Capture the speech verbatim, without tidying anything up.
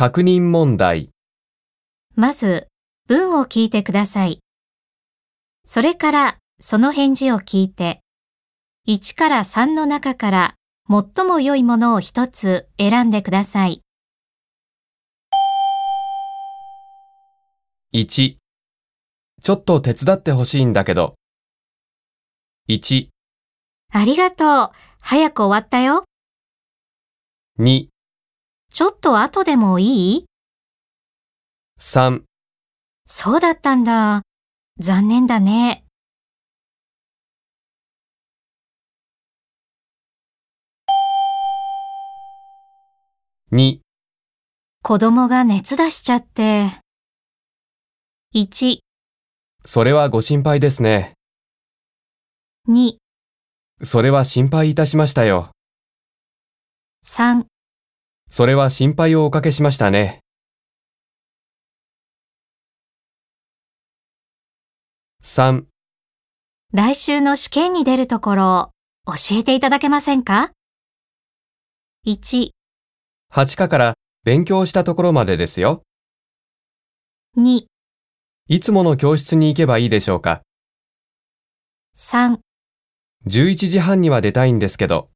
確認問題。 まず、文を聞いてください。それから、その返事を聞いて、いちからさんの中から最も良いものを一つ選んでください。 いち、ちょっと手伝ってほしいんだけど。いち、 ありがとう。早く終わったよ。 に、 ちょっと後でもいい？ さん、 そうだったんだ。残念だね。 に、 子供が熱出しちゃって。いち、 それはご心配ですね。 に、 それは心配いたしましたよ。 さん、 それは心配をおかけしましたね。さん、 来週の試験に出るところを教えていただけませんか？いち、 はち課から勉強したところまでですよ。 に、 いつもの教室に行けばいいでしょうか。 さん、 じゅういちじはんには出たいんですけど。